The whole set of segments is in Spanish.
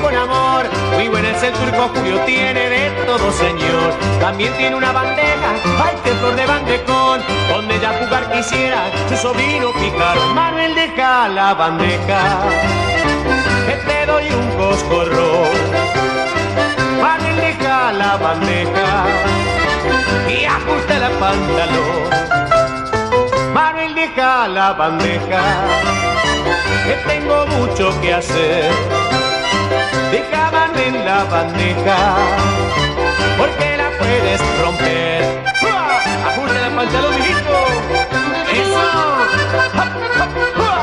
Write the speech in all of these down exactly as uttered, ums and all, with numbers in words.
con amor. Muy buena es el turco, Julio tiene de todo señor. También tiene una bandeja, ay qué flor de bandejón, donde ella jugar quisiera su sobrino pícaro. Manuel, deja la bandeja, que te doy un coscorrón. Manuel, deja la bandeja y ajusta la pantalón. Manuel, deja la bandeja, que tengo mucho que hacer. Deja Manuel la bandeja, porque la puedes romper. ¡Uah! Ajusta el pantalón, mijito. ¡Eso! ¡Hop, hop, uah!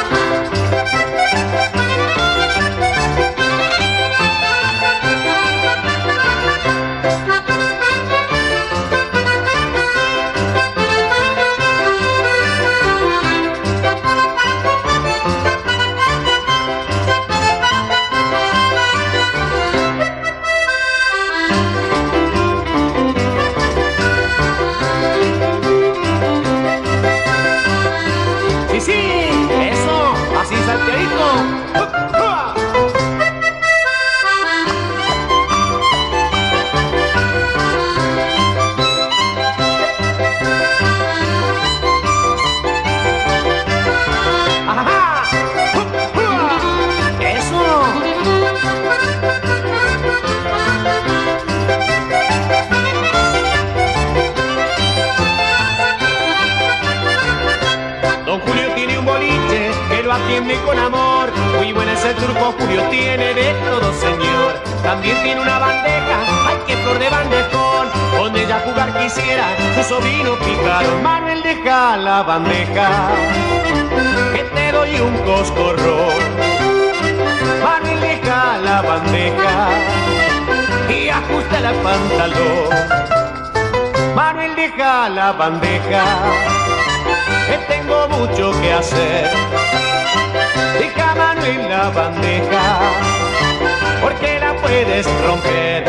Atiende con amor, muy buena es el turco, Julio tiene de todo señor. También tiene una bandeja, ay qué flor de bandejón, donde ella jugar quisiera su sobrino pícaro. Manuel, deja la bandeja, que te doy un coscorrón. Manuel, deja la bandeja y ajusta el pantalón. Manuel, deja la bandeja, que tengo mucho que hacer. Deja Manuel la bandeja, porque la puedes romper.